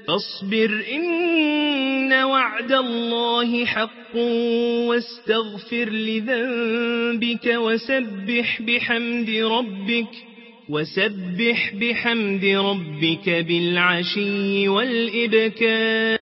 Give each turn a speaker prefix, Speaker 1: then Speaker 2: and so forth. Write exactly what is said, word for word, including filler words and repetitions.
Speaker 1: فاصبر إن وعد الله حق واستغفر لذنبك وسبح بحمد ربك وسبح بحمد ربك بالعشي والإبكار.